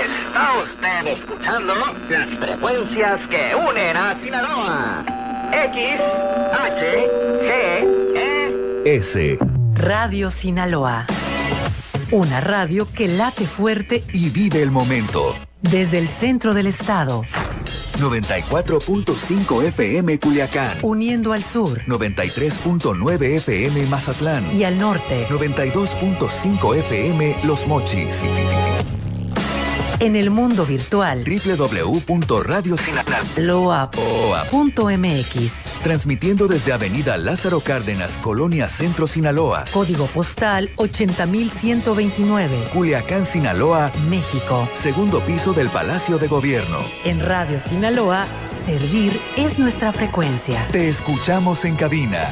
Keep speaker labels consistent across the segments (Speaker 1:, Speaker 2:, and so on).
Speaker 1: Está usted escuchando las frecuencias que unen a Sinaloa. X, H, G, E,
Speaker 2: S.
Speaker 3: Radio Sinaloa. Una radio que late fuerte
Speaker 2: y vive el momento.
Speaker 3: Desde el centro del estado.
Speaker 2: 94.5 FM Culiacán.
Speaker 3: Uniendo al sur.
Speaker 2: 93.9 FM Mazatlán.
Speaker 3: Y al norte.
Speaker 2: 92.5 FM Los Mochis.
Speaker 3: En el mundo virtual.
Speaker 2: www.radiosinaloa.mx. Transmitiendo desde Avenida Lázaro Cárdenas, Colonia Centro, Sinaloa.
Speaker 3: Código postal 80.129.
Speaker 2: Culiacán, Sinaloa,
Speaker 3: México.
Speaker 2: Segundo piso del Palacio de Gobierno.
Speaker 3: En Radio Sinaloa, servir es nuestra frecuencia.
Speaker 2: Te escuchamos en cabina.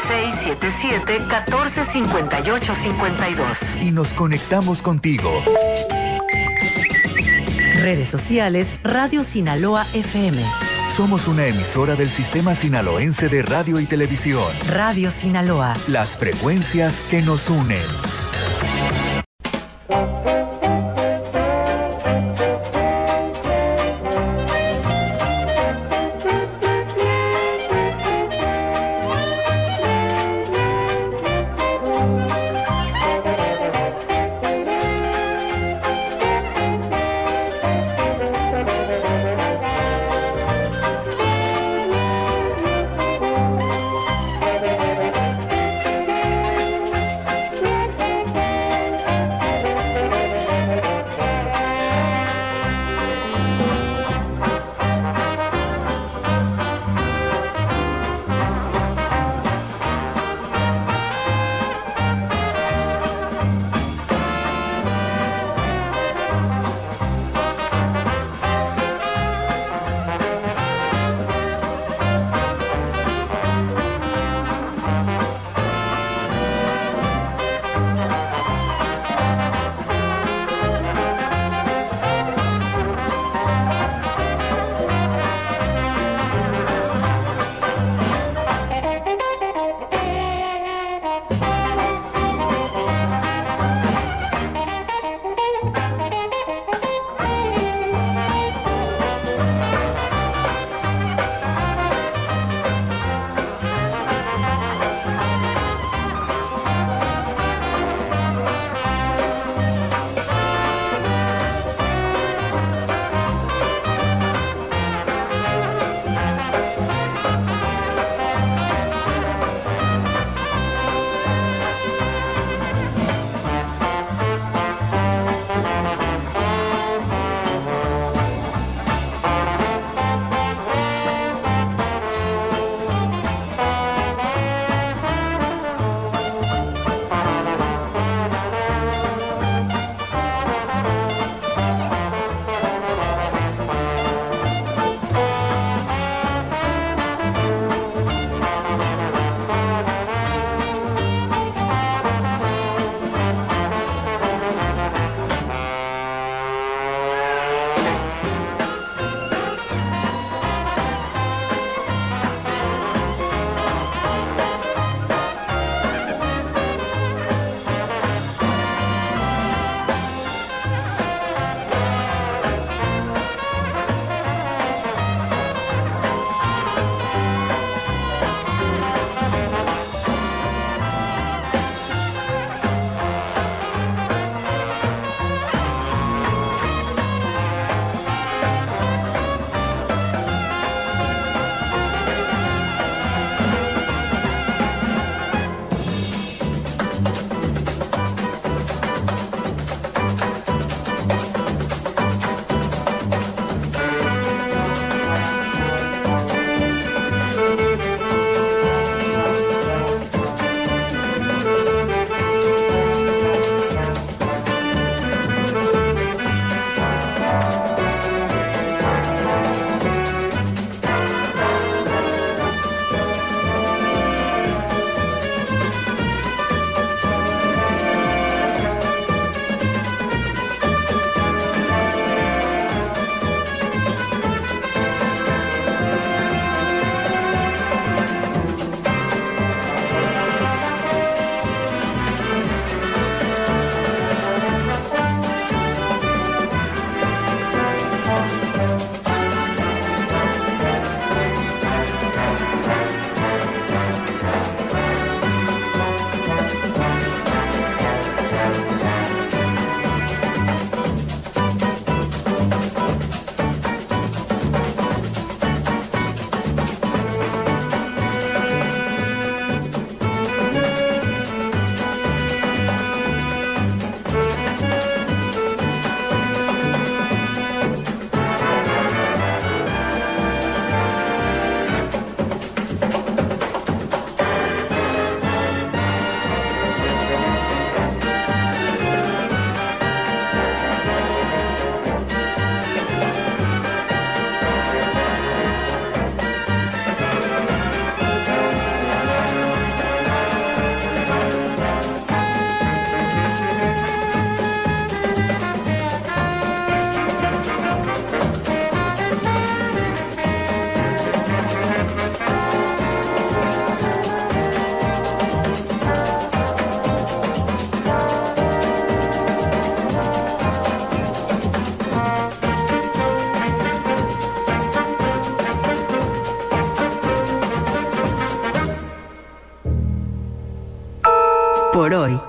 Speaker 3: 6677-1458-52.
Speaker 2: Y nos conectamos contigo.
Speaker 3: Redes sociales, Radio Sinaloa FM.
Speaker 2: Somos una emisora del Sistema Sinaloense de Radio y Televisión.
Speaker 3: Radio Sinaloa.
Speaker 2: Las frecuencias que nos unen.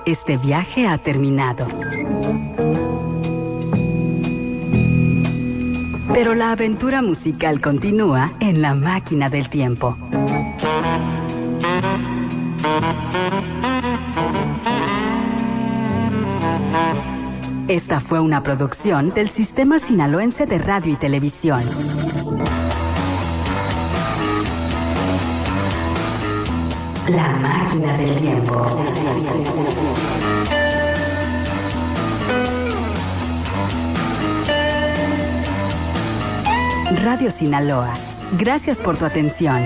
Speaker 4: Este viaje ha terminado. Pero la aventura musical continúa en la máquina del tiempo. Esta fue una producción del Sistema Sinaloense de Radio y Televisión. La máquina del tiempo. Radio Sinaloa. Gracias por tu atención.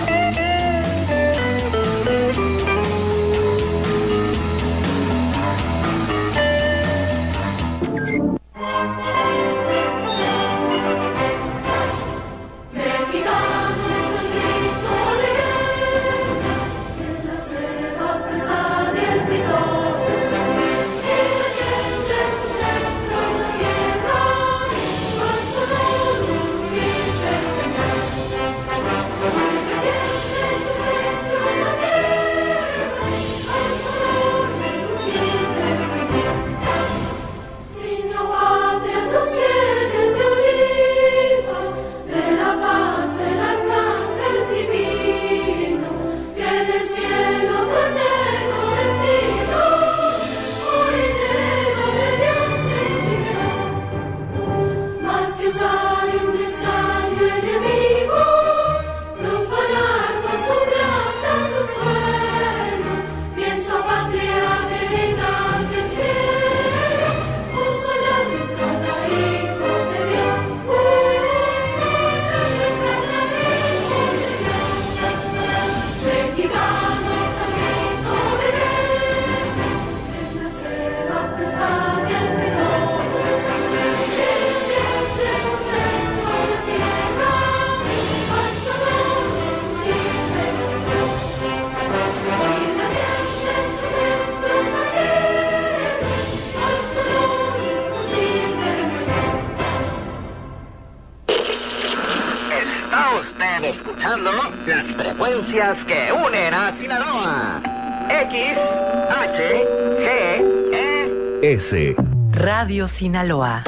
Speaker 1: Escuchando las frecuencias que unen a Sinaloa. X, H, G, E,
Speaker 2: S.
Speaker 3: Radio Sinaloa.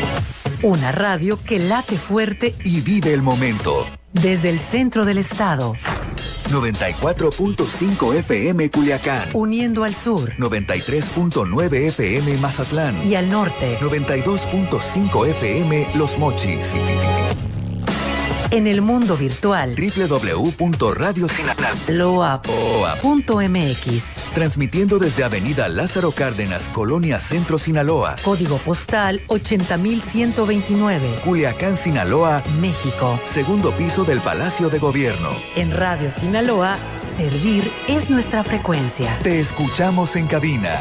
Speaker 3: Una radio que late fuerte
Speaker 2: Y vive el momento.
Speaker 3: desde el centro del estado,
Speaker 2: 94.5 FM Culiacán.
Speaker 3: uniendo al sur
Speaker 2: 93.9 FM Mazatlán.
Speaker 3: y al norte.
Speaker 2: 92.5 FM Los Mochis.
Speaker 3: En el mundo virtual,
Speaker 2: www.radiosinaloa.mx. Transmitiendo desde Avenida Lázaro Cárdenas, Colonia Centro, Sinaloa.
Speaker 3: código postal 80.129,
Speaker 2: Culiacán, Sinaloa,
Speaker 3: México.
Speaker 2: segundo piso del Palacio de Gobierno.
Speaker 3: En Radio Sinaloa, servir es nuestra frecuencia.
Speaker 2: Te escuchamos en cabina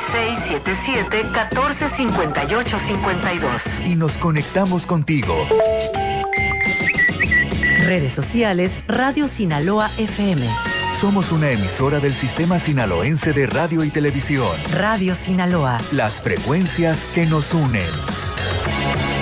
Speaker 3: 6677-1458-52.
Speaker 2: y nos conectamos contigo.
Speaker 3: Redes sociales, Radio Sinaloa FM.
Speaker 2: Somos una emisora del Sistema Sinaloense de Radio y Televisión.
Speaker 3: Radio Sinaloa.
Speaker 2: Las frecuencias que nos unen.